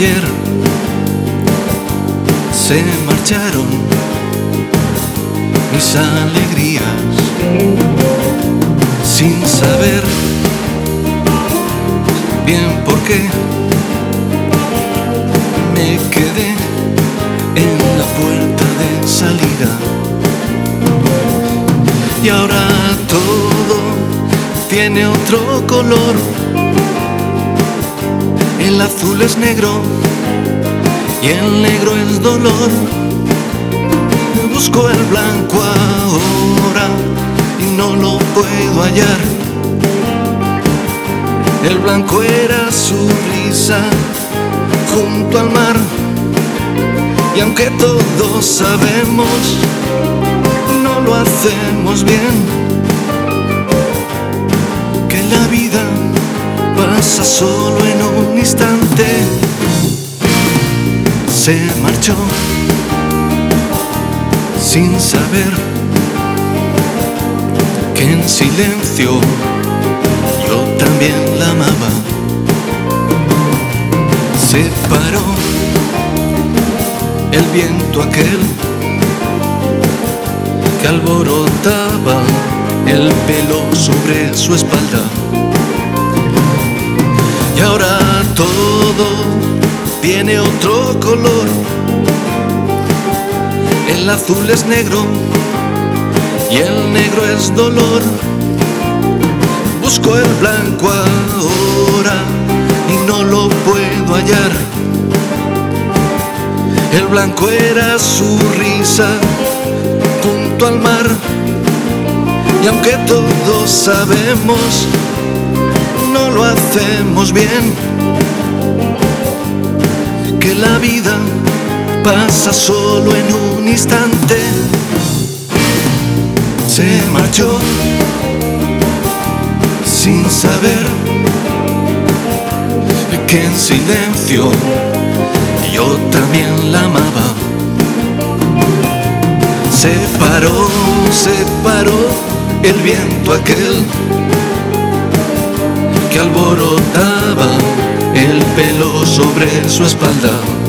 ayer se marcharon mis alegrías sin saber bien por qué me quedé en la puerta de salida. Y ahora todo tiene otro color. El azul es negro y el negro es dolor. Busco el blanco ahora y no lo puedo hallar. El blanco era su risa junto al mar. Y aunque todos sabemos, no lo hacemos bien, que la vida pasa solo en un instante. Se marchó sin saber que en silencio yo también la amaba. Se paró el viento aquel que alborotaba el pelo sobre su espalda. Y ahora todo tiene otro color. El azul es negro y el negro es dolor. Busco el blanco ahora y no lo puedo hallar. El blanco era su risa junto al mar. Y aunque todos sabemos, no lo hacemos bien, que la vida pasa solo en un instante. Se marchó sin saber que en silencio yo también la amaba. Se paró el viento aquel que alborotaba el pelo sobre su espalda.